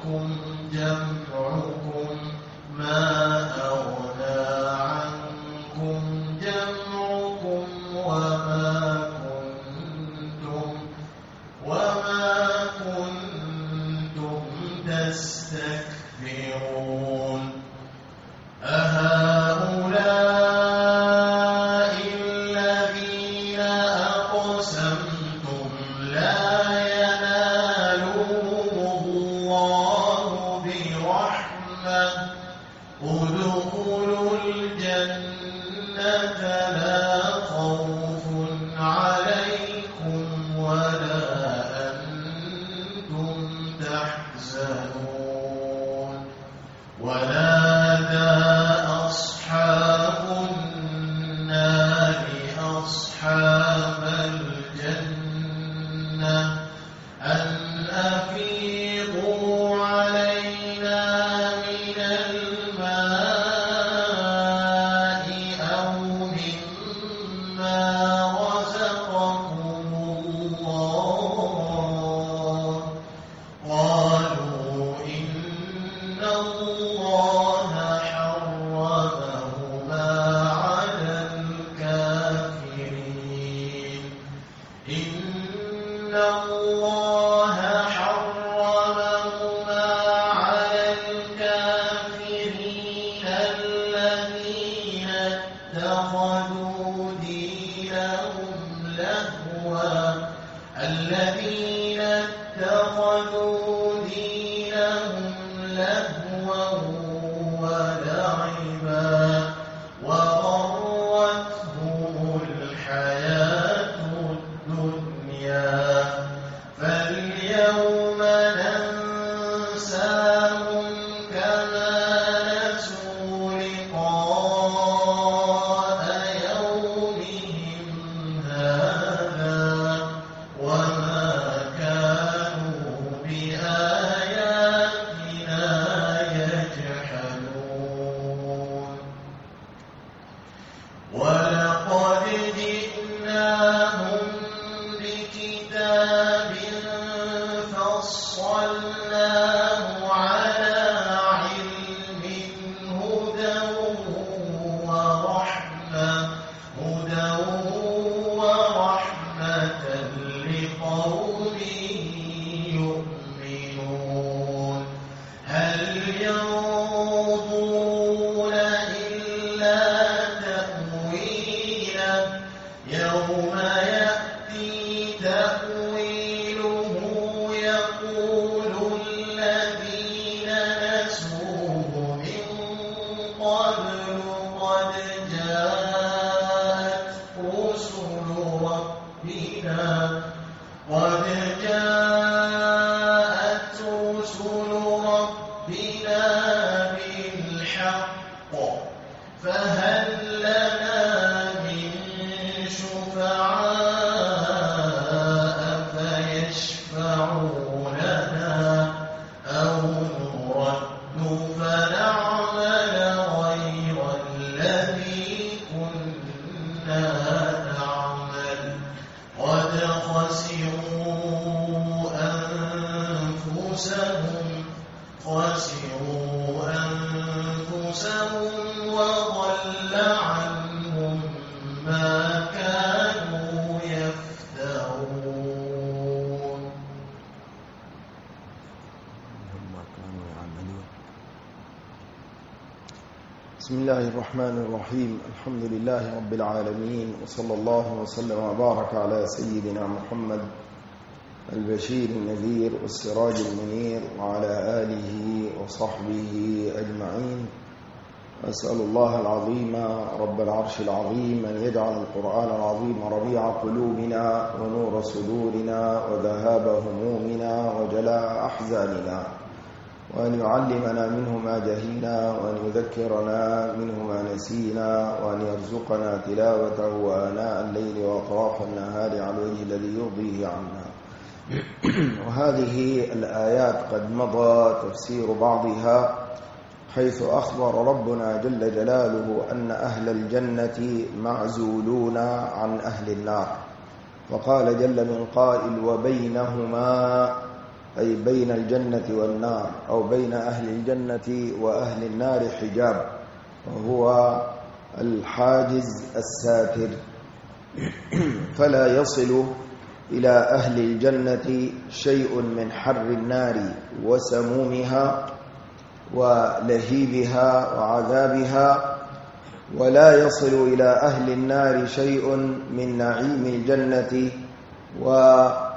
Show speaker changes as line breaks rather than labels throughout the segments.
عنكم جمعكم ما أغنى عنكم جمعكم وما كنتم تستكبرون أهؤلاء الذين أقسمتم لا ينالهم الله برحمة ادخلوا الجنة لا خوف عليكم ولا أنتم تحزنون ونادى أصحاب النار أصحاب الجنة أن أفيضوا علينا من الماء أو مما رزقكم الله قالوا إن الله حرمهما على الكافرين إن الله حرمهما على الكافرين الذين اتخذوا دينهم لهوا ولعبا وغرتهم الحياة الدنيا فاليوم ننساهم كما نسوا لقاء يومهم هذا وما كانوا بآياتنا يجحدون ولقد جئناهم بكتاب فصلناه على علم هدى ورحمة لقوم يؤمنون هل ينظرون إلا تأويله يوم يأتي تأويله يقول الذين نسوه من قبل قد جاءت رسل ربنا بالحق فهل لنا من شفعاء فيشفعوا لنا أو نرد فنعمل غير الذي كنا نعمل قد خسروا أنفسهم وضل عنهم ما كانوا يفترون
بسم الله الرحمن الرحيم الحمد لله رب العالمين وصلى الله وسلم وبارك على سيدنا محمد البشير النذير والسراج المنير وعلى آله وصحبه أجمعين. أسأل الله العظيم رب العرش العظيم أن يجعل القرآن العظيم ربيع قلوبنا ونور صدورنا وذهاب همومنا وجلاء أحزاننا، وأن يعلمنا منه ما جهلنا، وأن يذكرنا منه ما نسينا، وأن يرزقنا تلاوته آناء الليل وأطراف النهار على الوجه الذي يرضيه عنا. وهذه الآيات قد مضى تفسير بعضها، حيث أخبر ربنا جل جلاله أن أهل الجنة معزولون عن أهل النار، وقال جل من قائل وبينهما أي بين الجنة والنار، أو بين أهل الجنة وأهل النار حجاب، وهو الحاجز الساتر، فلا يصل إلى أهل الجنة شيء من حر النار وسمومها ولهيبها وعذابها، ولا يصل إلى أهل النار شيء من نعيم الجنة وما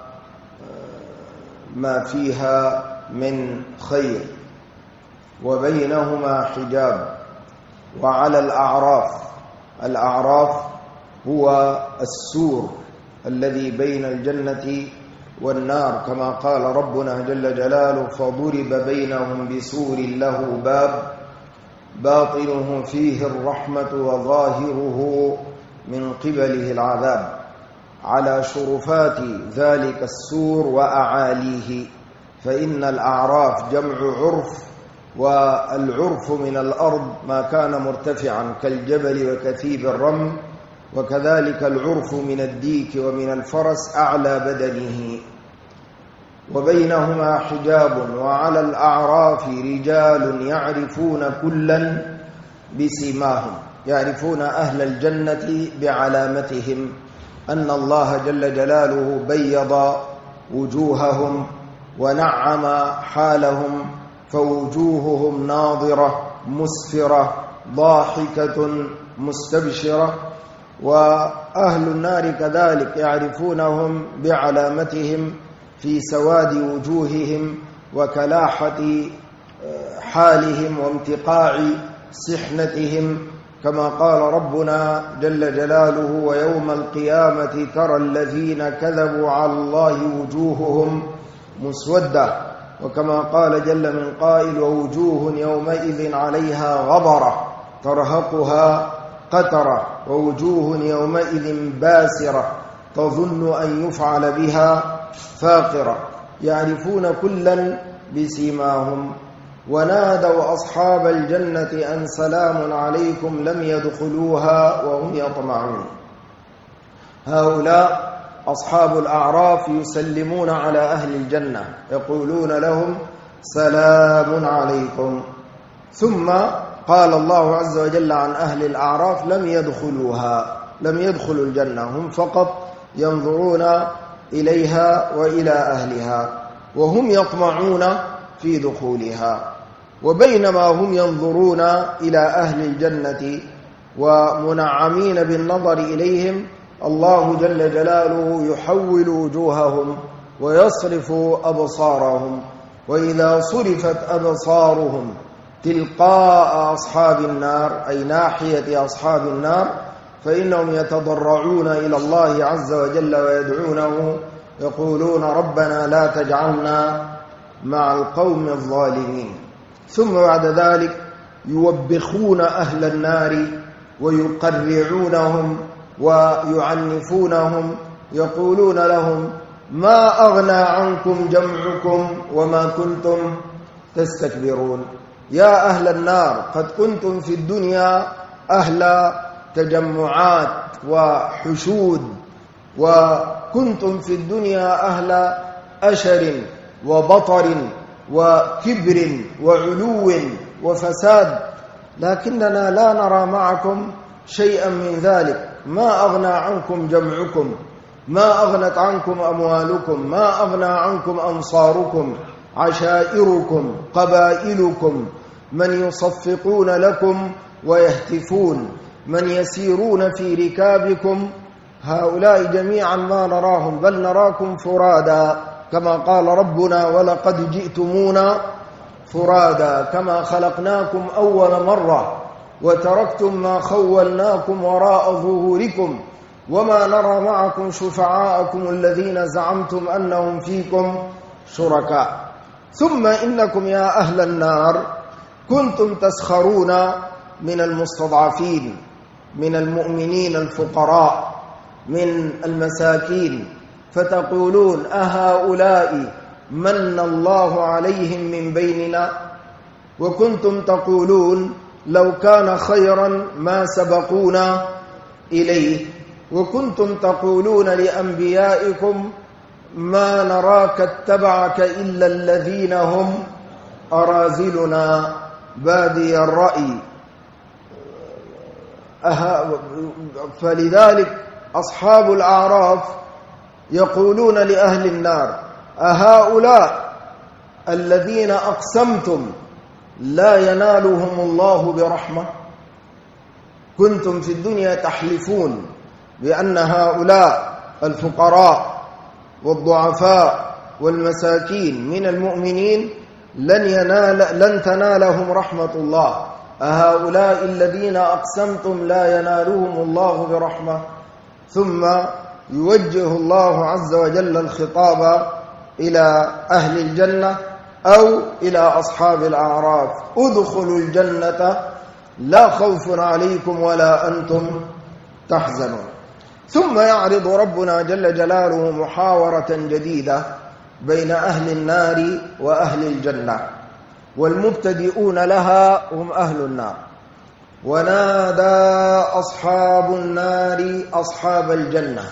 فيها من خير، وبينهما حجاب. وعلى الأعراف هو السور الذي بين الجنة والنار، كما قال ربنا جل جلاله: فضرب بينهم بسور له باب باطنه فيه الرحمة وظاهره من قبله العذاب، على شرفات ذلك السور وأعاليه. فإن الأعراف جمع عرف، والعرف من الأرض ما كان مرتفعا كالجبل وكثيب الرمل، وكذلك العرف من الديك ومن الفرس أعلى بدنه. وبينهما حجاب. وعلى الأعراف رجال يعرفون كلا بسيماهم، يعرفون أهل الجنة بعلامتهم، أن الله جل جلاله بيض وجوههم ونعم حالهم، فوجوههم ناضرة مسفرة ضاحكة مستبشرة. وأهل النار كذلك يعرفونهم بعلامتهم في سواد وجوههم وكلاحة حالهم وامتقاع سحنتهم، كما قال ربنا جل جلاله: ويوم القيامة ترى الذين كذبوا على الله وجوههم مسودة. وكما قال جل من قائل: ووجوه يومئذ عليها غبرة ترهقها قترة، ووجوه يومئذ باسرة تظن أن يفعل بها فاقرة. يعرفون كلا بسيماهم. ونادوا أصحاب الجنة أن سلام عليكم لم يدخلوها وهم يطمعون. هؤلاء أصحاب الأعراف يسلمون على أهل الجنة، يقولون لهم: سلام عليكم. ثم قال الله عز وجل عن أهل الأعراف: لم يدخلوها، لم يدخلوا الجنة، هم فقط ينظرون إليها وإلى أهلها، وهم يطمعون في دخولها. وبينما هم ينظرون إلى أهل الجنة ومنعمين بالنظر إليهم، الله جل جلاله يحول وجوههم ويصرف أبصارهم، وإذا صرفت أبصارهم تلقاء أصحاب النار، أي ناحية أصحاب النار، فإنهم يتضرعون إلى الله عز وجل ويدعونه، يقولون: ربنا لا تجعلنا مع القوم الظالمين. ثم بعد ذلك يوبخون أهل النار ويقرعونهم ويعنفونهم، يقولون لهم: ما أغنى عنكم جمعكم وما كنتم تستكبرون. يا أهل النار، قد كنتم في الدنيا أهل تجمعات وحشود، وكنتم في الدنيا أهل أشر وبطر وكبر وعلو وفساد، لكننا لا نرى معكم شيئا من ذلك. ما أغنى عنكم جمعكم، ما أغنت عنكم أموالكم، ما أغنى عنكم أنصاركم، عشائركم، قبائلكم، من يصفقون لكم ويهتفون، من يسيرون في ركابكم، هؤلاء جميعا ما نراهم، بل نراكم فرادا، كما قال ربنا: ولقد جئتمونا فرادا كما خلقناكم أول مرة وتركتم ما خولناكم وراء ظهوركم وما نرى معكم شفعاءكم الذين زعمتم أنهم فيكم شركاء. ثم إنكم يا أهل النار كنتم تسخرون من المستضعفين، من المؤمنين الفقراء، من المساكين، فتقولون: أهؤلاء من الله عليهم من بيننا؟ وكنتم تقولون: لو كان خيرا ما سبقونا إليه. وكنتم تقولون لأنبيائكم: ما نراك اتبعك إلا الذين هم أراذلنا بادي الرأي. فلذلك أصحاب الأعراف يقولون لأهل النار: أهؤلاء الذين أقسمتم لا ينالهم الله برحمة؟ كنتم في الدنيا تحلفون بأن هؤلاء الفقراء والضعفاء والمساكين من المؤمنين لن تنالهم رحمة الله. أهؤلاء الذين أقسمتم لا ينالهم الله برحمة. ثم يوجه الله عز وجل الخطاب إلى أهل الجنة أو إلى أصحاب الأعراف: ادخلوا الجنة لا خوف عليكم ولا أنتم تحزنون. ثم يعرض ربنا جل جلاله محاورة جديدة بين أهل النار وأهل الجنة، والمبتدئون لها هم أهل النار. ونادى أصحاب النار أصحاب الجنة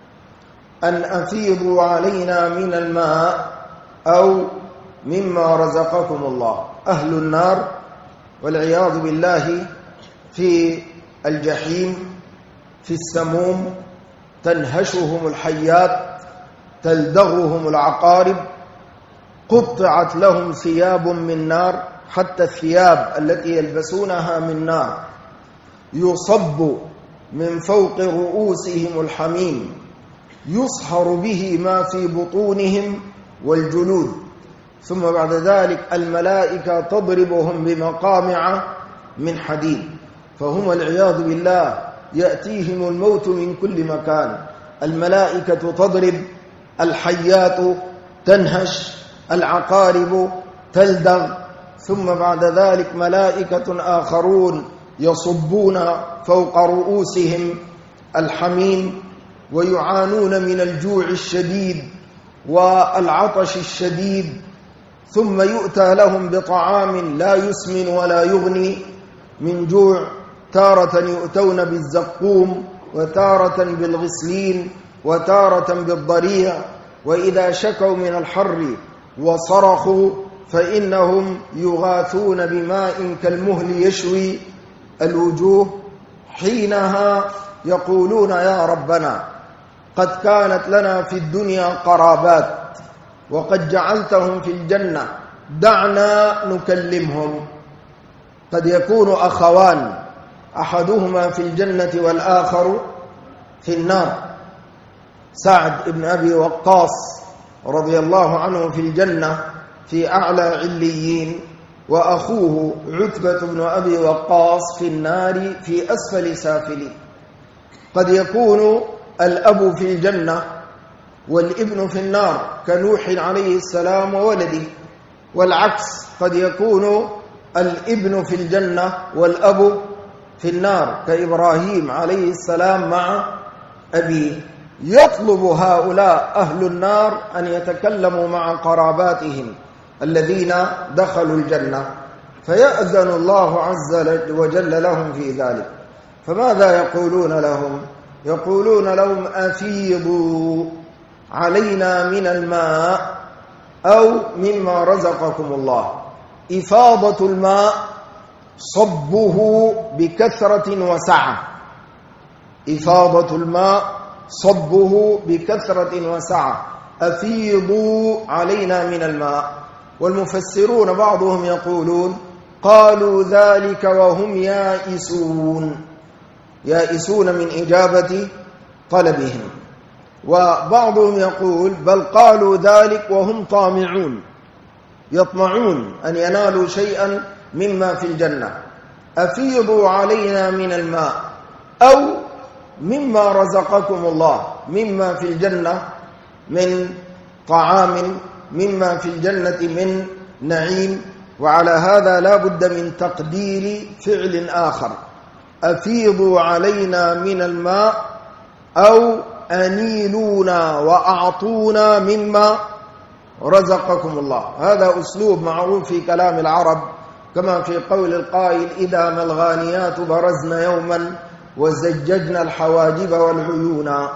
أن أفيضوا علينا من الماء أو مما رزقكم الله. أهل النار والعياذ بالله في الجحيم، في السموم، تنهشهم الحيات، تلدغهم العقارب، قطعت لهم ثياب من نار، حتى الثياب التي يلبسونها من نار، يصب من فوق رؤوسهم الحميم، يصهر به ما في بطونهم والجلود. ثم بعد ذلك الملائكة تضربهم بمقامع من حديد، فهم والعياذ بالله يأتيهم الموت من كل مكان. الملائكة تضرب، الحيات تنهش، العقارب تلدغ. ثم بعد ذلك ملائكة آخرون يصبون فوق رؤوسهم الحميم، ويعانون من الجوع الشديد والعطش الشديد. ثم يؤتى لهم بطعام لا يسمن ولا يغني من جوع. تارة يؤتون بالزقوم، وتارة بالغسلين، وتارة بالضريع. وإذا شكوا من الحر وصرخوا فإنهم يغاثون بماء كالمهل يشوي الوجوه. حينها يقولون: يا ربنا، قد كانت لنا في الدنيا قرابات وقد جعلتهم في الجنة، دعنا نكلمهم. قد يكون أخوان، أحدهما في الجنة والآخر في النار. سعد بن أبي وقاص رضي الله عنه في الجنة في أعلى عليين، وأخوه عتبة بن أبي وقاص في النار في أسفل سافلين. قد يكون الأب في الجنة والابن في النار كنوح عليه السلام وولده، والعكس قد يكون الابن في الجنة والأب في النار كإبراهيم عليه السلام مع أبيه. يطلب هؤلاء أهل النار أن يتكلموا مع قراباتهم الذين دخلوا الجنة، فيأذن الله عز وجل لهم في ذلك. فماذا يقولون لهم؟ يقولون لهم: أفيضوا علينا من الماء أو مما رزقكم الله. إفاضة الماء صبه بكثرة وسعة. إفاضة الماء صبه بكثرة وسعة. أفيضوا علينا من الماء. والمفسرون بعضهم يقولون: قالوا ذلك وهم يائسون من إجابة طلبهم. وبعضهم يقول: بل قالوا ذلك وهم طامعون، يطمعون أن ينالوا شيئا مما في الجنة. أفيضوا علينا من الماء أو مما رزقكم الله، مما في الجنة من طعام، مما في الجنة من نعيم. وعلى هذا لا بد من تقدير فعل آخر: أفيضوا علينا من الماء أو أنيلونا وأعطونا مما رزقكم الله. هذا أسلوب معروف في كلام العرب، كما في قول القائل: إذا ما الغانيات برزن يوما وزججنا الحواجب والعيونا.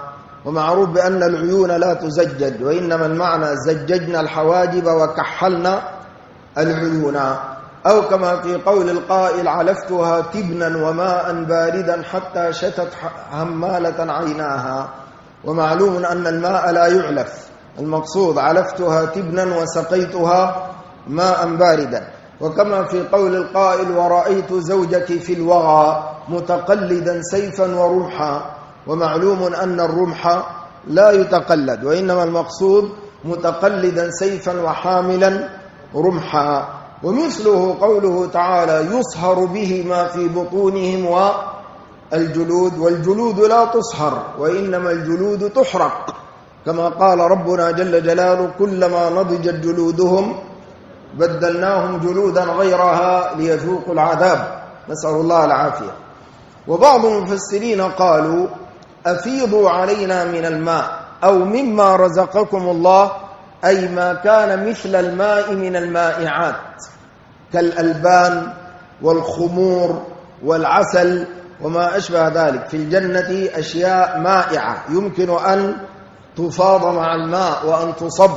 ومعروف بأن العيون لا تزجج، وإنما المعنى زججنا الحواجب وكحلنا العيون. أو كما في قول القائل علفتها تبنا وماء باردا حتى شتت همالة عيناها. ومعلوم أن الماء لا يعلف، المقصود علفتها تبنا وسقيتها ماء باردا. وكما في قول القائل ورأيت زوجك في الوغى متقلدا سيفا ورمحا. ومعلوم أن الرمح لا يتقلد، وإنما المقصود متقلدا سيفا وحاملا رمحا. ومثله قوله تعالى يصهر به ما في بطونهم والجلود، والجلود لا تصهر وإنما الجلود تحرق، كما قال ربنا جل جلاله كلما نضجت جلودهم بدلناهم جلودا غيرها ليذوقوا العذاب، نسأل الله العافية. وبعض المفسرين قالوا أفيضوا علينا من الماء أو مما رزقكم الله، أي ما كان مثل الماء من المائعات كالألبان والخمور والعسل وما أشبه ذلك. في الجنة أشياء مائعة يمكن أن تفاض مع الماء وأن تصب،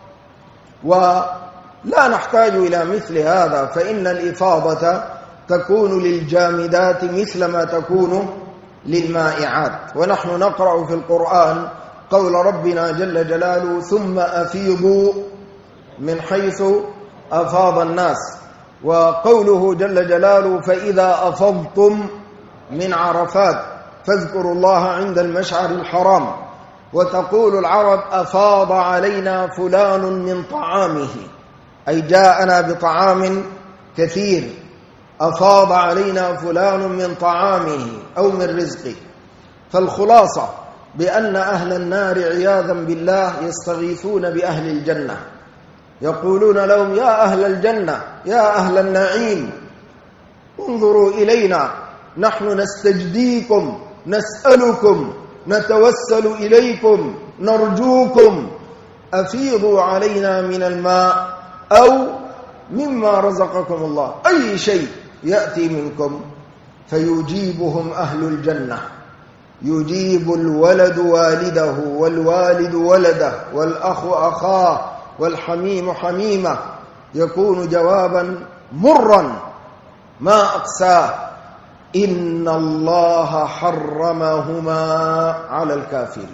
ولا نحتاج إلى مثل هذا، فإن الإفاضة تكون للجامدات مثل ما تكون للمائعات. ونحن نقرأ في القرآن قول ربنا جل جلاله ثم أفيضوا من حيث أفاض الناس، وقوله جل جلاله فإذا أفضتم من عرفات فاذكروا الله عند المشعر الحرام. وتقول العرب أفاض علينا فلان من طعامه، أي جاءنا بطعام كثير، أفاض علينا فلان من طعامه أو من رزقه. فالخلاصة بأن أهل النار عياذا بالله يستغيثون بأهل الجنة، يقولون لهم يا أهل الجنة يا أهل النعيم انظروا إلينا، نحن نستجديكم نسألكم نتوسل إليكم نرجوكم، أفيضوا علينا من الماء أو مما رزقكم الله، أي شيء يأتي منكم. فيجيبهم أهل الجنة، يجيب الولد والده والوالد ولده والأخ أخاه والحميم حميمة، يكون جوابا مرا ما أقساه إن الله حرمهما على الكافرين.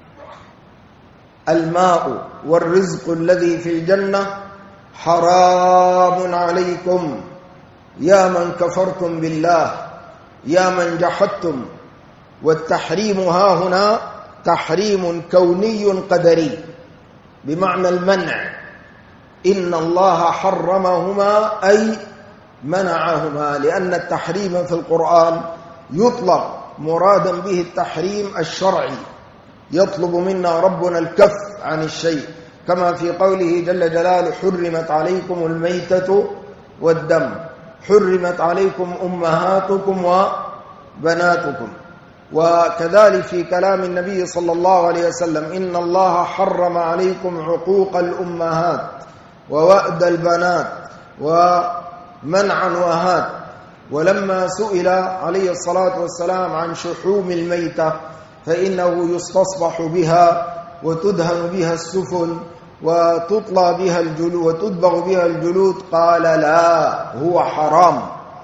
الماء والرزق الذي في الجنة حرام عليكم يا من كفرتم بالله يا من جحدتم. والتحريم ها هنا تحريم كوني قدري بمعنى المنع، إن الله حرمهما أي منعهما، لأن التحريم في القرآن يطلق مرادا به التحريم الشرعي، يطلب منا ربنا الكف عن الشيء، كما في قوله جل جلاله حرمت عليكم الميتة والدم، حرمت عليكم أمهاتكم وبناتكم. وكذلك في كلام النبي صلى الله عليه وسلم إن الله حرم عليكم عقوق الأمهات ووأد البنات ومنع وهات. ولما سئل عليه الصلاة والسلام عن شحوم الميتة فإنه يستصبح بها وتدهن بها السفن وتطلى بها الجلود وتدبغ بها الجلود، قال لا هو حرام،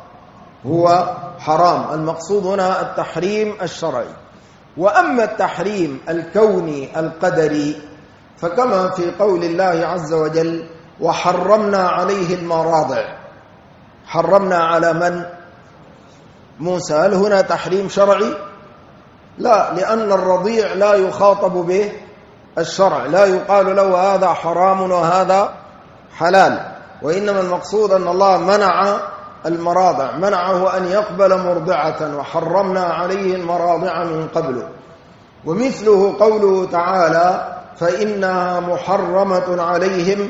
هو حرام. المقصود هنا التحريم الشرعي. وأما التحريم الكوني القدري فكما في قول الله عز وجل وحرمنا عليه المراضع، حرمنا على من؟ موسى. هل هنا تحريم شرعي؟ لا، لأن الرضيع لا يخاطب به الشرع، لا يقال له هذا حرام وهذا حلال، وإنما المقصود أن الله منع المراضع، منعه أن يقبل مرضعة، وحرمنا عليه المراضع من قبله. ومثله قوله تعالى فإنها محرمة عليهم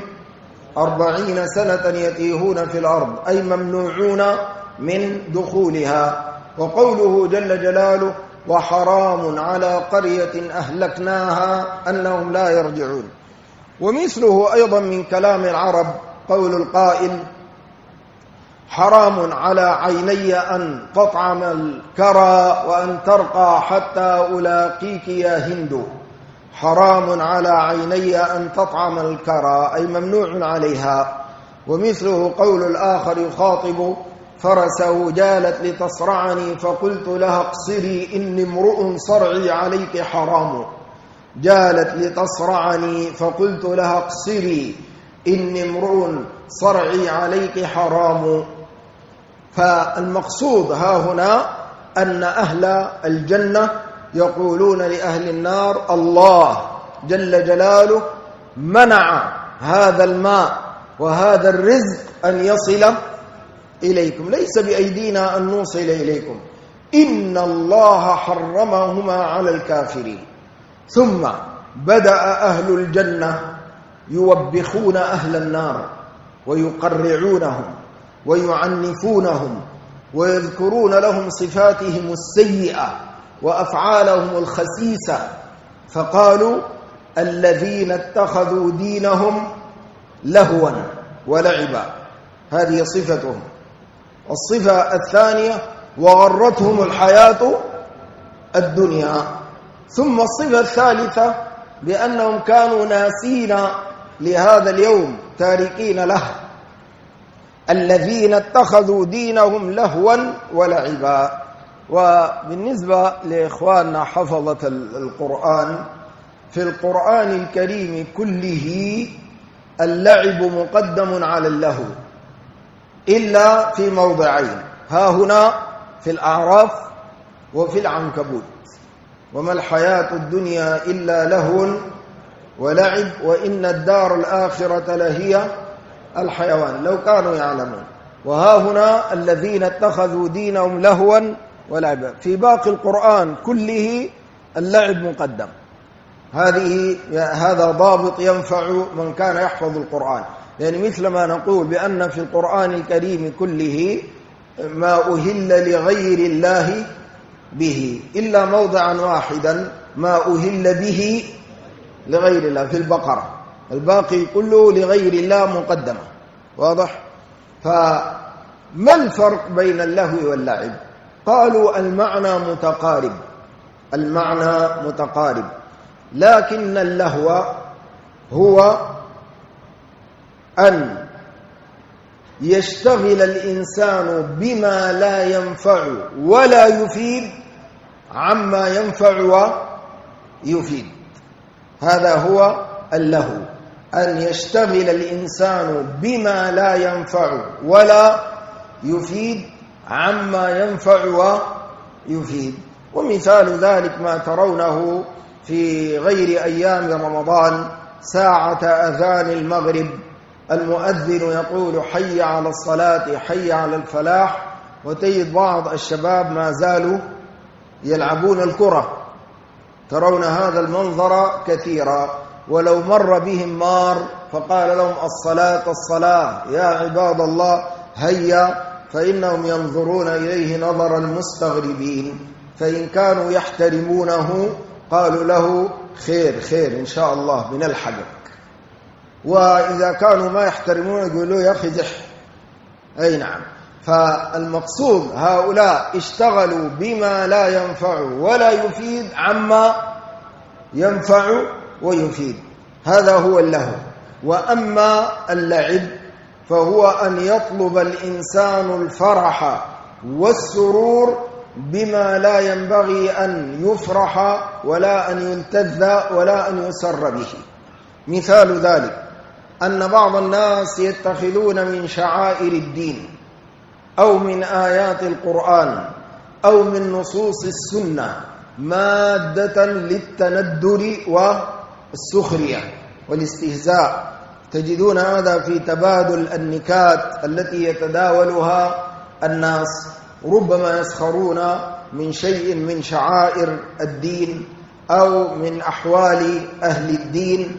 40 سنة يتيهون في الأرض، أي ممنوعون من دخولها. وقوله جل جلاله وحرام على قرية أهلكناها أنهم لا يرجعون. ومثله أيضا من كلام العرب قول القائل حرام على عيني أن تطعم الكرى وأن ترقى حتى ألاقيك يا هند، حرام على عيني أن تطعم الكرى، أي ممنوع عليها. ومثله قول الآخر يخاطب فرسه: جالت لتصرعني فقلت لها اقصري إني امرؤ صرعي عليك حرام. جالت لتصرعني فقلت لها اقصري إني امرؤ صرعي عليك حرام. فالمقصود ها هنا أن أهل الجنة يقولون لأهل النار: الله جل جلاله منع هذا الماء وهذا الرزق أن يصل إليكم، ليس بأيدينا أن نوصل إليكم، إن الله حرمهما على الكافرين. ثم بدأ أهل الجنة يوبخون أهل النار ويقرعونهم ويعنفونهم ويذكرون لهم صفاتهم السيئة وأفعالهم الخسيسة، فقالوا: الذين اتخذوا دينهم لهوا ولعبا. هذه صفتهم. الصفة الثانية: وغرتهم الحياة الدنيا. ثم الصفة الثالثة: بأنهم كانوا ناسين لهذا اليوم تاركين له. الذين اتخذوا دينهم لهوا ولعبا. وبالنسبة لإخواننا حفظة القرآن، في القرآن الكريم كله اللعب مقدم على اللهو إلا في موضعين، ها هنا في الأعراف وفي العنكبوت: وما الحياة الدنيا إلا لهو ولعب وإن الدار الآخرة لهي الحيوان لو كانوا يعلمون. وها هنا الذين اتخذوا دينهم لهوا ولعبا. في باقي القرآن كله اللعب مقدم. هذا ضابط ينفع من كان يحفظ القرآن، يعني مثل ما نقول بأن في القرآن الكريم كله ما أهل لغير الله به إلا موضعا واحدا ما أهل به لغير الله في البقرة، الباقي كله لغير الله مقدمة. واضح؟ فما الفرق بين اللهو واللعب؟ قالوا المعنى متقارب، المعنى متقارب، لكن اللهو هو أن يشتغل الإنسان بما لا ينفع ولا يفيد عما ينفع ويفيد. هذا هو اللهو، أن يشتغل الإنسان بما لا ينفع ولا يفيد عما ينفع ويفيد. ومثال ذلك ما ترونه في غير أيام رمضان، ساعة أذان المغرب المؤذن يقول: حي على الصلاة حي على الفلاح، وتجد بعض الشباب ما زالوا يلعبون الكرة. ترون هذا المنظر كثيرا. ولو مر بهم مار فقال لهم: الصلاة الصلاة يا عباد الله هيا، فإنهم ينظرون إليه نظر المستغربين. فإن كانوا يحترمونه قالوا له: خير خير إن شاء الله بنلحقك. وإذا كانوا ما يحترمون يقولوا: يا أخي زح. أي نعم. فالمقصود هؤلاء اشتغلوا بما لا ينفع ولا يفيد عما ينفع ويفيد، هذا هو اللهو. وأما اللعب فهو أن يطلب الإنسان الفرح والسرور بما لا ينبغي أن يفرح ولا أن يلتذ ولا أن يسر به. مثال ذلك أن بعض الناس يتخذون من شعائر الدين أو من آيات القرآن أو من نصوص السنة مادة للتندر والسخرية والاستهزاء. تجدون هذا في تبادل النكات التي يتداولها الناس، ربما يسخرون من شيء من شعائر الدين أو من أحوال أهل الدين،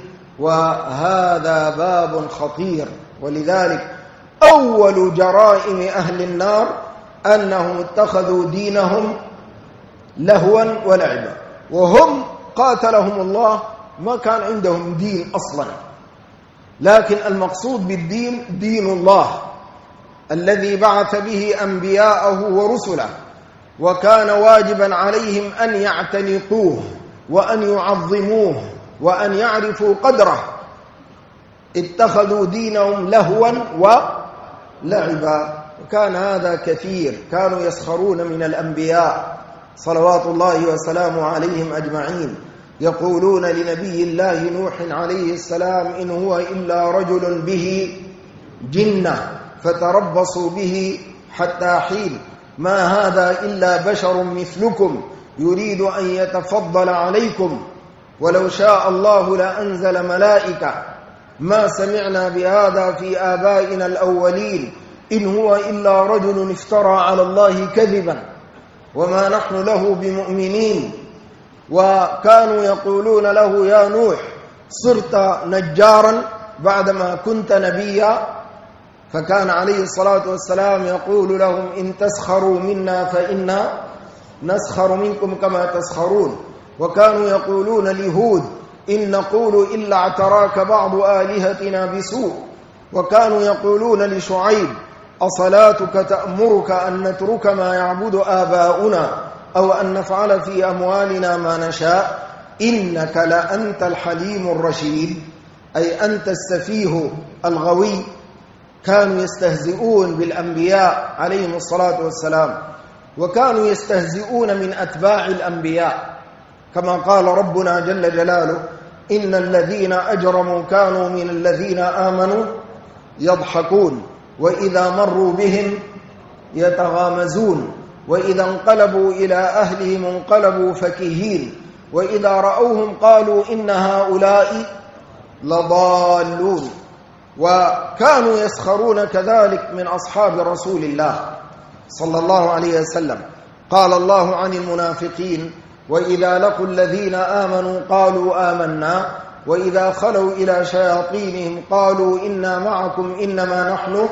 وهذا باب خطير. ولذلك أول جرائم أهل النار أنهم اتخذوا دينهم لهوا ولعبا، وهم قاتلهم الله ما كان عندهم دين أصلا. لكن المقصود بالدين دين الله الذي بعث به أنبياءه ورسله، وكان واجبا عليهم أن يعتنقوه وأن يعظموه وأن يعرفوا قدره اتخذوا دينهم لهوا ولعبا. وكان هذا كثير، كانوا يسخرون من الأنبياء صلوات الله وسلامه عليهم أجمعين، يقولون لنبي الله نوح عليه السلام إن هو إلا رجل به جنة فتربصوا به حتى حين، ما هذا إلا بشر مثلكم يريد أن يتفضل عليكم ولو شاء الله لأنزل ملائكة ما سمعنا بهذا في آبائنا الأولين إن هو إلا رجل افترى على الله كذبا وما نحن له بمؤمنين. وكانوا يقولون له يا نوح صرت نجارا بعدما كنت نبيا، فكان عليه الصلاة والسلام يقول لهم إن تسخروا منا فإنا نسخر منكم كما تسخرون. وكانوا يقولون لهود إن نقول إلا اعتراك بعض آلهتنا بسوء. وكانوا يقولون لشعيب أصلاتك تأمرك أن نترك ما يعبد آباؤنا أو أن نفعل في أموالنا ما نشاء إنك لأنت الحليم الرشيد، أي أنت السفيه الغوي. كانوا يستهزئون بالأنبياء عليهم الصلاة والسلام، وكانوا يستهزئون من أتباع الأنبياء، كما قال ربنا جل جلاله إن الذين أجرموا كانوا من الذين آمنوا يضحكون وإذا مروا بهم يتغامزون وإذا انقلبوا إلى أهلهم انقلبوا فكهين وإذا رأوهم قالوا إن هؤلاء لضالون. وكانوا يسخرون كذلك من أصحاب رسول الله صلى الله عليه وسلم. قال الله عن المنافقين وإذا لقوا الذين آمنوا قالوا آمنا وإذا خلوا إلى شياطينهم قالوا إنا معكم إنما نحن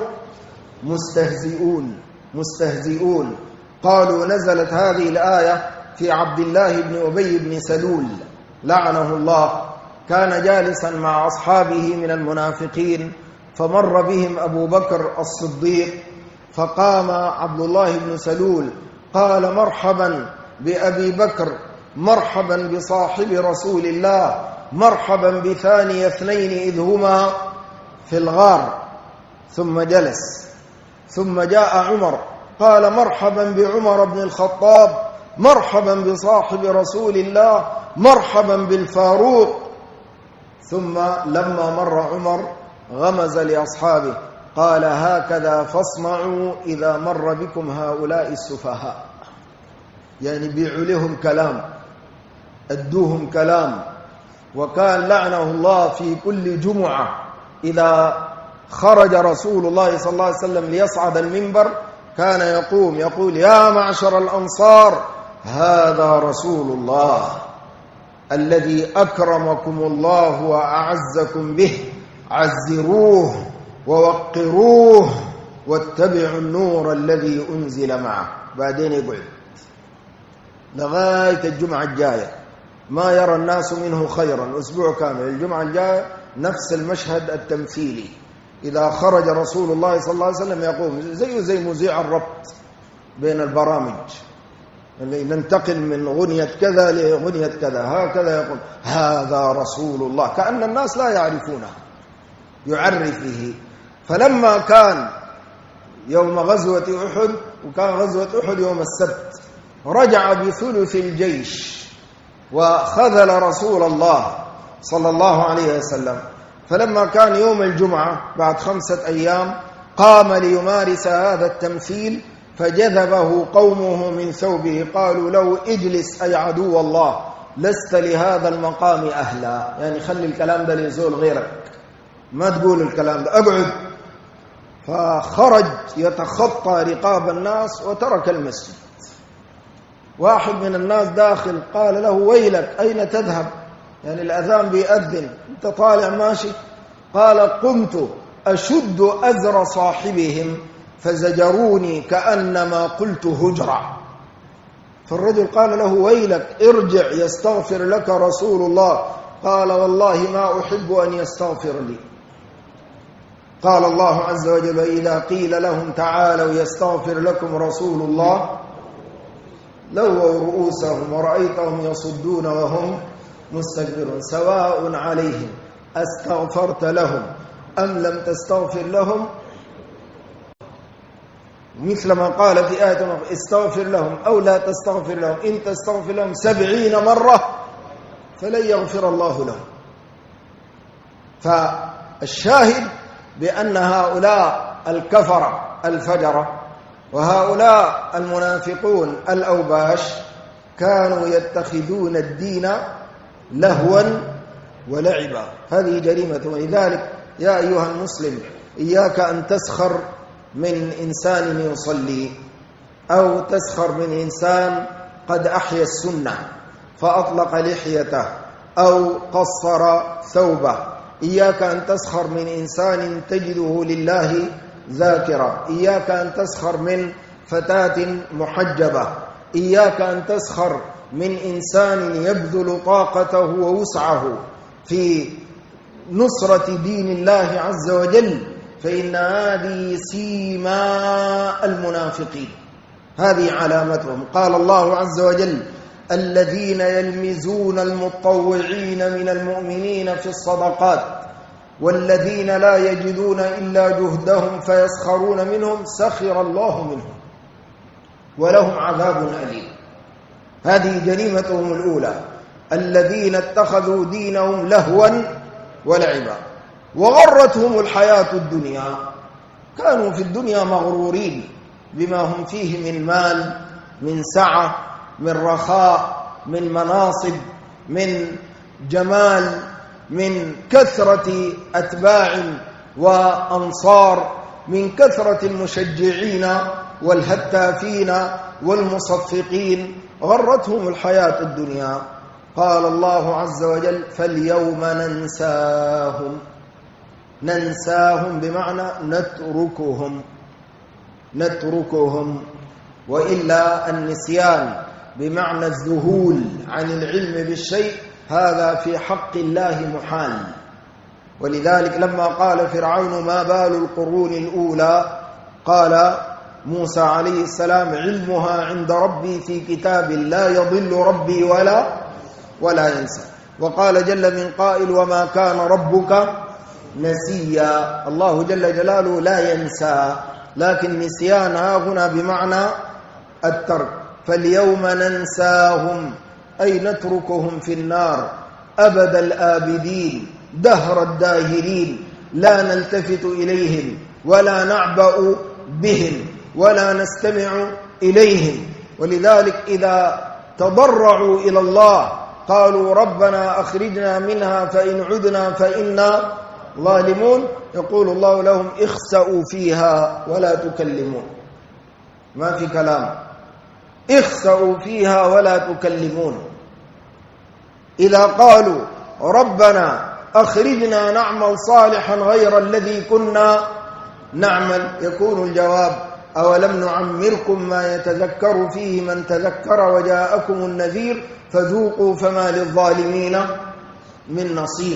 مستهزئون. قالوا نزلت هذه الآية في عبد الله بن أبي بن سلول لعنه الله، كان جالسا مع أصحابه من المنافقين فمر بهم أبو بكر الصديق فقام عبد الله بن سلول قال مرحبا بأبي بكر، مرحبا بصاحب رسول الله، مرحبا بثاني اثنين إذ هما في الغار. ثم جلس. ثم جاء عمر قال مرحبا بعمر بن الخطاب، مرحبا بصاحب رسول الله، مرحبا بالفاروق. ثم لما مر عمر غمز لأصحابه قال هكذا فاصنعوا إذا مر بكم هؤلاء السفهاء، يعني بيعوا لهم كلام، أدوهم كلام. وكان لعنه الله في كل جمعة إذا خرج رسول الله صلى الله عليه وسلم ليصعد المنبر كان يقول يا معشر الأنصار هذا رسول الله الذي أكرمكم الله وأعزكم به، عزروه ووقروه واتبعوا النور الذي أنزل معه. بعدين يقعد لغاية الجمعة الجاية ما يرى الناس منه خيرا، أسبوع كامل. الجمعة الجاية نفس المشهد التمثيلي، إذا خرج رسول الله صلى الله عليه وسلم يقوم زي مذيع الربط بين البرامج، ننتقل من غنية كذا لغنية كذا، هكذا يقول هذا رسول الله، كأن الناس لا يعرفونه يعرف به. فلما كان يوم غزوة أحد، وكان غزوة أحد يوم السبت، رجع بثلث الجيش وخذل رسول الله صلى الله عليه وسلم. فلما كان يوم الجمعة بعد 5 أيام قام ليمارس هذا التمثيل فجذبه قومه من ثوبه قالوا له اجلس أي عدو الله لست لهذا المقام أهلا، يعني خلي الكلام ده ليزول غيرك، ما تقول الكلام ده، أقعد. فخرج يتخطى رقاب الناس وترك المسجد. واحد من الناس داخل قال له ويلك أين تذهب، يعني الأذان بيأذن أنت طالع ماشي؟ قال قمت أشد أزر صاحبهم فزجروني كأنما قلت هجرة. فالرجل قال له ويلك ارجع يستغفر لك رسول الله. قال والله ما أحب أن يستغفر لي. قال الله عز وجل إذا قيل لهم تعالوا يستغفر لكم رسول الله لووا رؤوسهم ورأيتهم يصدون وهم مستكبرون سواء عليهم أستغفرت لهم أم لم تستغفر لهم، مثل ما قال في آية استغفر لهم أو لا تستغفر لهم إن تستغفر لهم 70 مرة فلن يغفر الله لهم. فالشاهد بأن هؤلاء الكفرة الفجرة وهؤلاء المنافقون الأوباش كانوا يتخذون الدين لهوا ولعبا. هذه جريمة. ولذلك يا أيها المسلم إياك أن تسخر من إنسان يصلي أو تسخر من إنسان قد أحيا السنة فأطلق لحيته أو قصر ثوبه. إياك أن تسخر من إنسان تجده لله ذاكرة. إياك أن تسخر من فتاة محجبة. إياك أن تسخر من إنسان يبذل طاقته ووسعه في نصرة دين الله عز وجل، فإن هذه سيما المنافقين، هذه علامتهم. قال الله عز وجل الذين يلمزون المتطوعين من المؤمنين في الصدقات والذين لا يجدون إلا جهدهم فيسخرون منهم سخر الله منهم ولهم عذاب أليم. هذه جريمتهم الأولى، الذين اتخذوا دينهم لهوا ولعبا وغرتهم الحياة الدنيا. كانوا في الدنيا مغرورين بما هم فيه من مال، من سعة، من رخاء، من مناصب، من جمال، من كثرة أتباع وأنصار، من كثرة المشجعين والهتافين والمصفقين. غرتهم الحياة الدنيا. قال الله عز وجل فاليوم ننساهم. ننساهم بمعنى نتركهم. وإلا النسيان بمعنى الذهول عن العلم بالشيء هذا في حق الله محال. ولذلك لما قال فرعون ما بال القرون الأولى قال موسى عليه السلام علمها عند ربي في كتاب لا يضل ربي ولا ينسى. وقال جل من قائل وما كان ربك نسيا. الله جل جلاله لا ينسى، لكن نسيان هنا بمعنى الترك. فاليوم ننساهم أي نتركهم في النار أبد الآبدين دهر الداهرين، لا نلتفت إليهم ولا نعبأ بهم ولا نستمع إليهم. ولذلك إذا تضرعوا إلى الله قالوا ربنا أخرجنا منها فإن عدنا فإنا ظالمون، يقول الله لهم اخسأوا فيها ولا تكلمون. ما في كلام، اخسأوا فيها ولا تكلمون. إذا قالوا ربنا أخرجنا نعمل صالحا غير الذي كنا نعمل يكون الجواب أولم نعمركم ما يتذكر فيه من تذكر وجاءكم النذير فذوقوا فما للظالمين من نصير.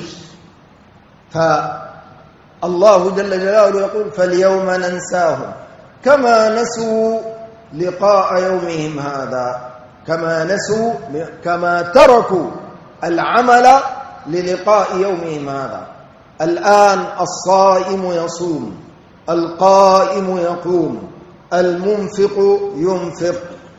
فالله جل جلاله يقول فاليوم ننساهم كما نسوا لقاء يومهم هذا، كما تركوا العمل للقاء يومهم هذا. الآن الصائم يصوم، القائم يقوم، المنفق ينفق،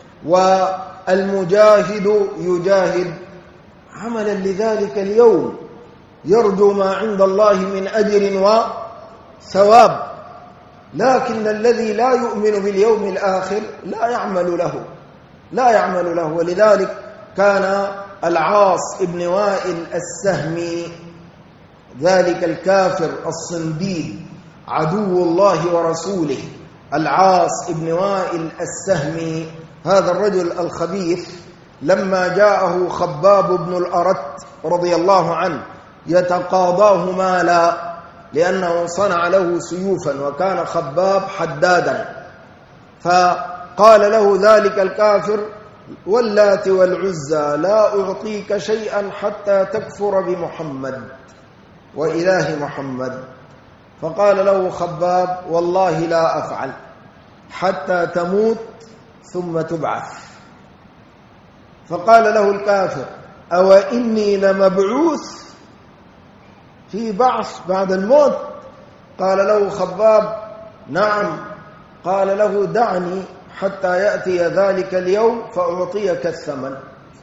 والمجاهد يجاهد عملا لذلك اليوم، يرجو ما عند الله من أجر وثواب. لكن الذي لا يؤمن باليوم الآخر لا يعمل له. ولذلك كان العاص ابن وائل السهمي ذلك الكافر الصنديد عدو الله ورسوله، العاص ابن وائل السهمي، هذا الرجل الخبيث لما جاءه خباب بن الأرت رضي الله عنه يتقاضاه مالا لأنه صنع له سيوفا وكان خباب حدادا، فقال له ذلك الكافر واللات والعزى لا أعطيك شيئا حتى تكفر بمحمد وإله محمد. فقال له خباب والله لا أفعل حتى تموت ثم تبعث. فقال له الكافر أو إني لمبعوث في بعث بعد الموت؟ قال له خباب نعم. قال له دعني حتى يأتي ذلك اليوم فأعطيك الثمن.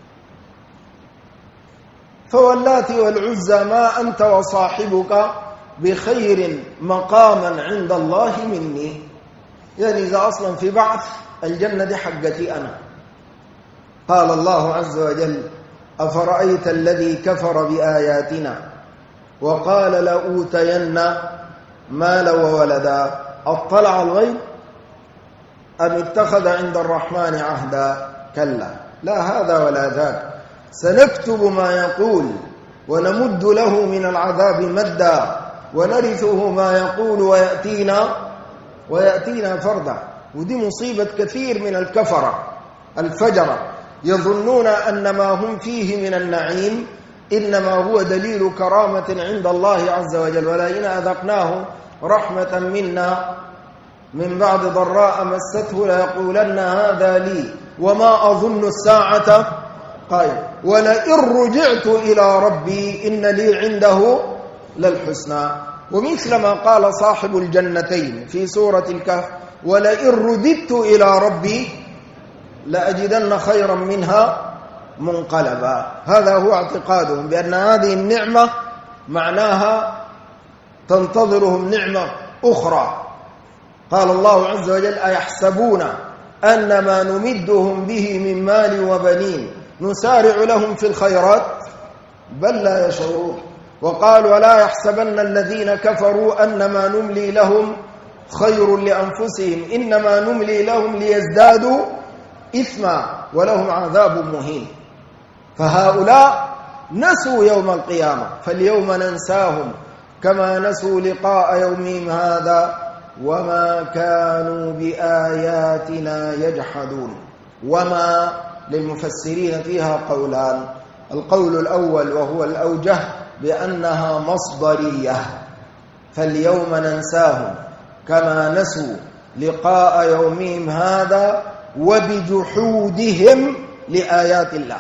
فواللات والعزى ما أنت وصاحبك بخير مقاما عند الله مني. يعني إذا أصلا في بعث الجنة دي حقتي أنا. قال الله عز وجل أفرأيت الذي كفر بآياتنا وقال لأوتين مالا وولدا أطلع الغيب أم اتخذ عند الرحمن عهدا؟ كلا لا هذا ولا ذاك سنكتب ما يقول ونمد له من العذاب مدا ونرثه ما يقول ويأتينا فردا. ودي مصيبة كثير من الكفرة الفجرة، يظنون أن ما هم فيه من النعيم إنما هو دليل كرامة عند الله عز وجل، ولئن أذقناه رحمة منا من بعد ضراء مسته ليقولن هذا لي وما أظن الساعة قائمة ولئن رجعت إلى ربي إن لي عنده للحسنى. ومثل ما قال صاحب الجنتين في سورة الكهف ولئن رددت إلى ربي لأجدن خيرا منها منقلبا. هذا هو اعتقادهم بأن هذه النعمة معناها تنتظرهم نعمة أخرى. قال الله عز وجل أيحسبون أن ما نمدهم به من مال وبنين نسارع لهم في الخيرات بل لا يشعرون. وقالوا ولا يحسبن الذين كفروا أنما نملي لهم خير لأنفسهم إنما نملي لهم ليزدادوا إثما ولهم عذاب مهين. فهؤلاء نسوا يوم القيامة فاليوم ننساهم كما نسوا لقاء يومهم هذا وما كانوا بآياتنا يجحدون. وما للمفسرين فيها قولان. القول الأول وهو الأوجه بأنها مصدرية، فاليوم ننساهم كما نسوا لقاء يومهم هذا وبجحودهم لآيات الله.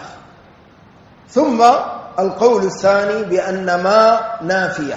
ثم القول الثاني بأن ما نافية،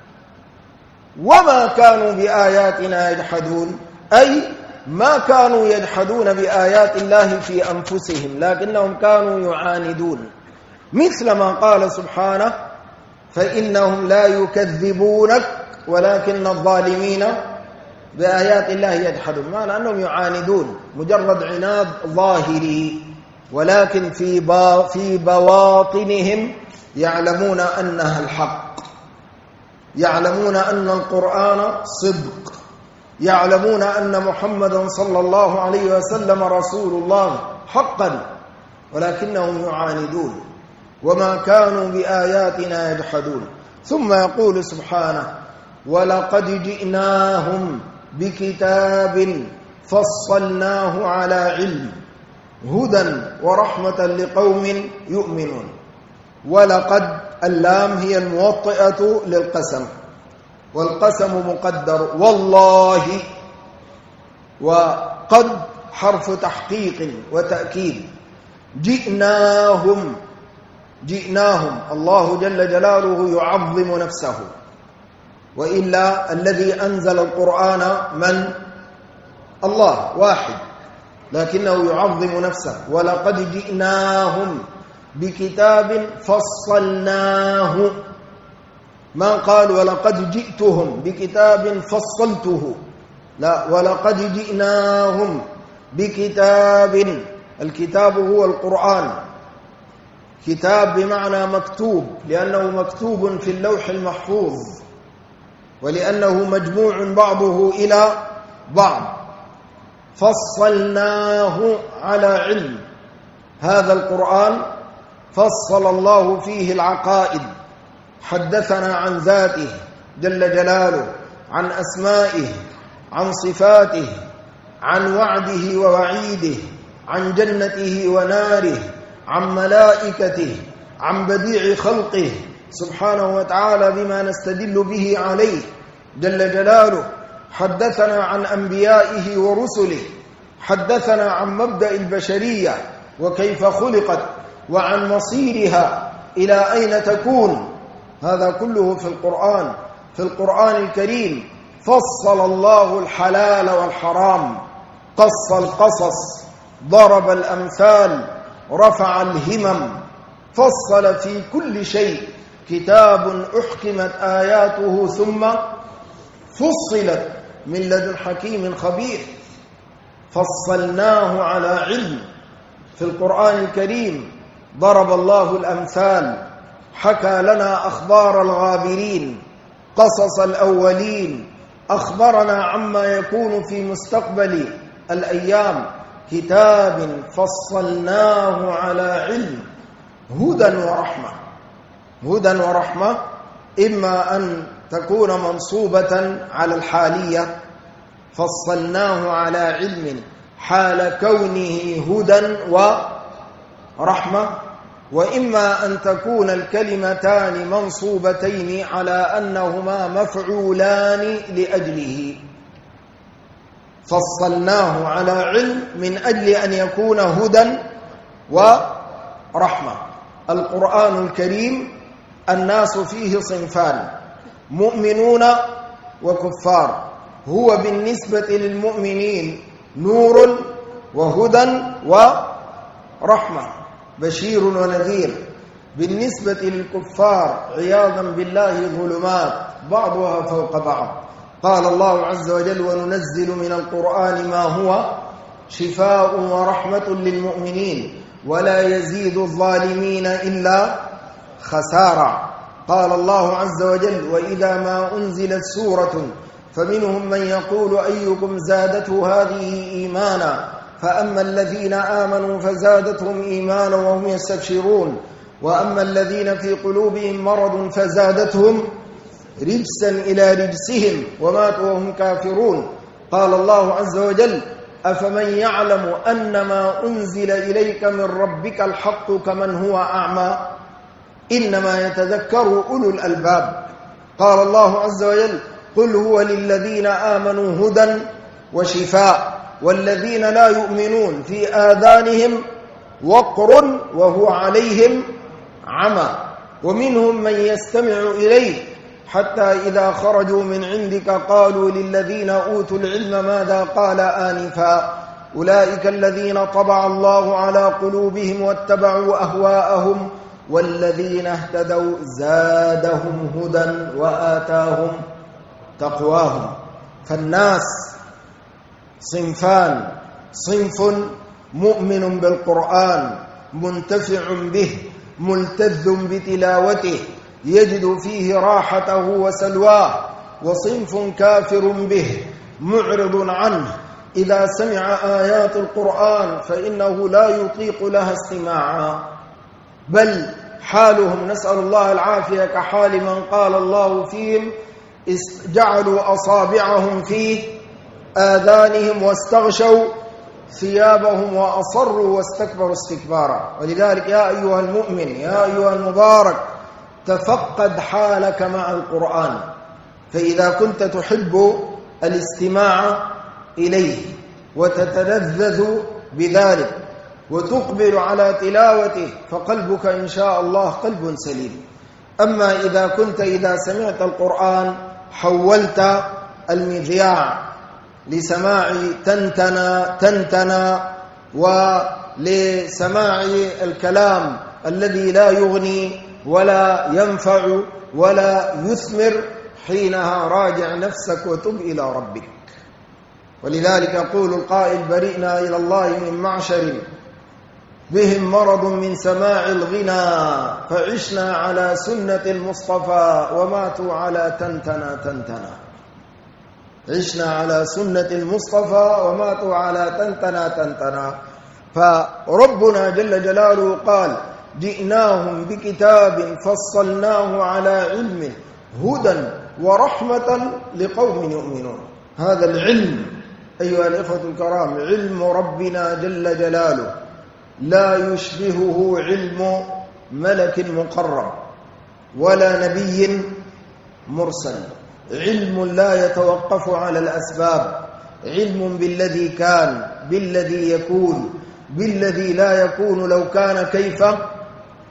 وما كانوا بآياتنا يجحدون أي ما كانوا يجحدون بآيات الله في أنفسهم لكنهم كانوا يعاندون، مثل ما قال سبحانه فإنهم لا يكذبونك ولكن الظالمين بآيات الله يجحدون. معنى أنهم يعاندون مجرد عناد ظاهري، ولكن في بواطنهم يعلمون أنها الحق، يعلمون أن القرآن صدق، يعلمون أن محمدا صلى الله عليه وسلم رسول الله حقا، ولكنهم يعاندون وما كانوا بآياتنا يجحدون. ثم يقول سبحانه ولقد جئناهم بكتاب فصلناه على علم هدى ورحمة لقوم يؤمنون. ولقد اللام هي الموطئة للقسم، والقسم مقدر والله، وقد حرف تحقيق وتأكيد. جئناهم الله جل جلاله يعظم نفسه، وإلا الذي أنزل القرآن من؟ الله واحد، لكنه يعظم نفسه. ولقد جئناهم بكتاب فصلناه، ما قال ولقد جئتهم بكتاب فصلته، لا، ولقد جئناهم بكتاب. الكتاب هو القرآن، كتاب بمعنى مكتوب لأنه مكتوب في اللوح المحفوظ، ولأنه مجموع بعضه إلى بعض. فصلناه على علم، هذا القرآن فصل الله فيه العقائد، حدثنا عن ذاته جل جلاله، عن أسمائه، عن صفاته، عن وعده ووعيده، عن جنته وناره، عن ملائكته، عن بديع خلقه سبحانه وتعالى بما نستدل به عليه جل جلاله. حدثنا عن أنبيائه ورسله، حدثنا عن مبدأ البشرية وكيف خلقت وعن مصيرها إلى أين تكون. هذا كله في القرآن الكريم. فصل الله الحلال والحرام، قص القصص، ضرب الأمثال، رفع الهمم، فصل في كل شيء. كتاب أحكمت آياته ثم فصلت من لدن حكيم خبير. فصلناه على علم. في القرآن الكريم ضرب الله الأمثال، حكى لنا أخبار الغابرين، قصص الأولين، أخبرنا عما يكون في مستقبل الأيام. كتاب فصلناه على علم، هدى ورحمة. هدى ورحمة إما أن تكون منصوبة على الحالية، فصلناه على علم حال كونه هدى ورحمة، وإما أن تكون الكلمتان منصوبتين على أنهما مفعولان لأجله. فصلناه على علم من أجل أن يكون هدى ورحمة. القرآن الكريم الناس فيه صنفان: مؤمنون وكفار. هو بالنسبة للمؤمنين نور وهدى ورحمة، بشير ونذير. بالنسبة للكفار عياذا بالله ظلمات بعضها فوق بعض. قال الله عز وجل: وننزل من القرآن ما هو شفاء ورحمة للمؤمنين ولا يزيد الظالمين إلا خسارا. قال الله عز وجل: وإذا ما أنزلت سورة فمنهم من يقول أيكم زادته هذه إيمانا فأما الذين آمنوا فزادتهم إيمانا وهم يستبشرون وأما الذين في قلوبهم مرض فزادتهم رجسا إلى رجسهم وماتوا وهم كافرون. قال الله عز وجل: أفمن يعلم أنما أنزل إليك من ربك الحق كمن هو أعمى إنما يتذكر أولو الألباب. قال الله عز وجل: قل هو للذين آمنوا هدى وشفاء والذين لا يؤمنون في آذانهم وقر وهو عليهم عمى ومنهم من يستمع إليه حتى إذا خرجوا من عندك قالوا للذين أوتوا العلم ماذا قال آنفا أولئك الذين طبع الله على قلوبهم واتبعوا أهواءهم والذين اهتدوا زادهم هدى وآتاهم تقواهم. فالناس صنفان: صنف مؤمن بالقرآن منتفع به ملتذ بتلاوته يجد فيه راحته وسلواه، وصنف كافر به معرض عنه إذا سمع آيات القرآن فإنه لا يطيق لها استماعا، بل حالهم نسأل الله العافية كحال من قال الله فيهم: جعلوا أصابعهم في آذانهم واستغشوا ثيابهم وأصروا واستكبروا استكبارا. ولذلك يا أيها المؤمن يا أيها المبارك تفقد حالك مع القرآن، فإذا كنت تحب الاستماع إليه وتتلذذ بذلك وتقبل على تلاوته فقلبك إن شاء الله قلب سليم. أما إذا كنت إذا سمعت القرآن حولت المذياع لسماع تنتنا ولسماع الكلام الذي لا يغني ولا ينفع ولا يثمر، حينها راجع نفسك وتب إلى ربك. ولذلك يقول القائل: برئنا إلى الله من معشر بهم مرض من سماع الغنى فعشنا على سنة المصطفى وماتوا على تنتنا. عشنا على سنة المصطفى وماتوا على تنتنا. فربنا جل جلاله قال: جئناهم بكتاب فصلناه على علم هدى ورحمة لقوم يؤمنون. هذا العلم أيها الإخوة الكرام علم ربنا جل جلاله، لا يشبهه علم ملك مقرب ولا نبي مرسل. علم لا يتوقف على الأسباب، علم بالذي كان، بالذي يكون، بالذي لا يكون لو كان كيف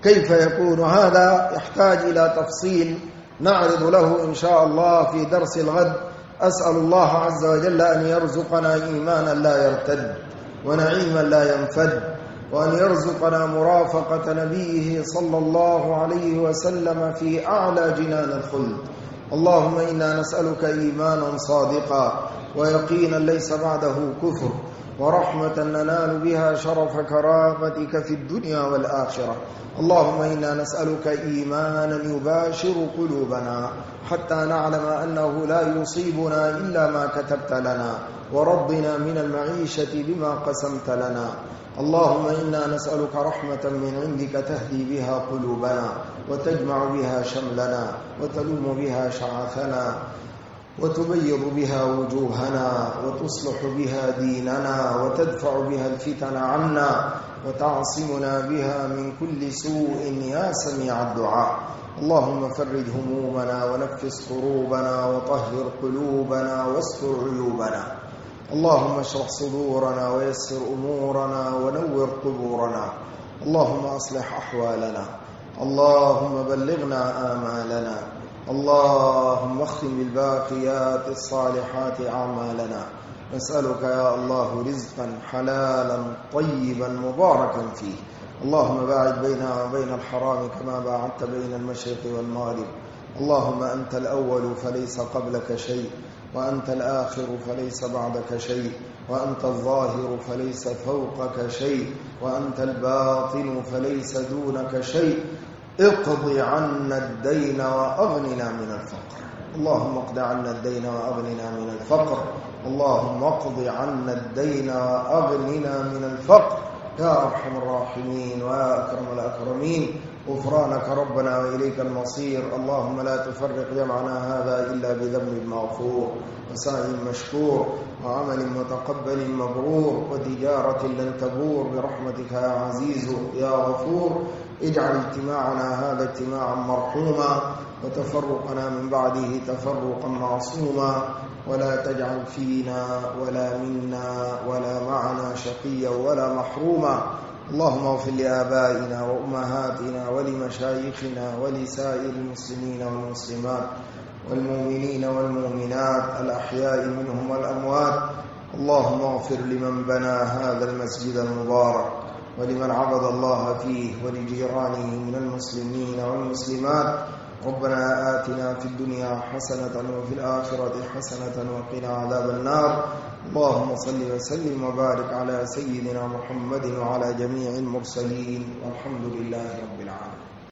كيف يكون هذا؟ يحتاج إلى تفصيل نعرض له إن شاء الله في درس الغد. أسأل الله عز وجل أن يرزقنا إيمانا لا يرتد ونعيما لا ينفد، وأن يرزقنا مرافقة نبيه صلى الله عليه وسلم في أعلى جنان الخلد. اللهم إنا نسألك إيمانا صادقا ويقينا ليس بعده كفر، ورحمة ننال بها شرف كرامتك في الدنيا والآخرة. اللهم إنا نسألك إيمانا يباشر قلوبنا حتى نعلم أنه لا يصيبنا إلا ما كتبت لنا، ورضنا من المعيشة بما قسمت لنا. اللهم إنا نسألك رحمة من عندك تهدي بها قلوبنا، وتجمع بها شملنا، وتلوم بها شعثنا، وتبيض بها وجوهنا، وتصلح بها ديننا، وتدفع بها الفتن عنا، وتعصمنا بها من كل سوء يا سميع الدعاء. اللهم فرج همومنا ونفس كروبنا وطهر قلوبنا واستر عيوبنا. اللهم اشرح صدورنا ويسر أمورنا ونور قبورنا. اللهم أصلح أحوالنا. اللهم بلغنا آمالنا. اللهم اختم بالباقيات الصالحات أعمالنا. نسألك يا الله رزقا حلالا طيبا مباركا فيه. اللهم باعد بيننا وبين الحرام كما باعدت بين المشرق والمغرب. اللهم أنت الأول فليس قبلك شيء، وأنت الآخر فليس بعدك شيء، وأنت الظاهر فليس فوقك شيء، وأنت الباطن فليس دونك شيء. اقض عنا الدين وأغننا من الفقر. اللهم اقض عنا الدين وأغننا من الفقر. اللهم اقض عنا الدين وأغننا من الفقر يا أرحم الراحمين ويا أكرم الأكرمين. غفرانك ربنا وإليك المصير. اللهم لا تفرق جمعنا هذا إلا بذنب مغفور، وسعي مشكور، وعمل متقبل مبرور، وتجارة لن تبور، برحمتك يا عزيز يا غفور. اجعل اجتماعنا هذا اجتماعا مرحوما، وتفرقنا من بعده تفرقا معصوما، ولا تجعل فينا ولا منا ولا معنا شقيا ولا محروما. اللهم اغفر لآبائنا وأمهاتنا ولمشايخنا ولسائر المسلمين والمسلمات والمؤمنين والمؤمنات الأحياء منهم والأموات. اللهم اغفر لمن بنى هذا المسجد المبارك، ولمن عبد الله فيه، ولجيرانه من المسلمين والمسلمات. ربنا آتنا في الدنيا حسنة وفي الآخرة حسنة وقنا عذاب النار. اللهم صل وسلم وبارك على سيدنا محمد وعلى جميع المرسلين، والحمد لله رب العالمين.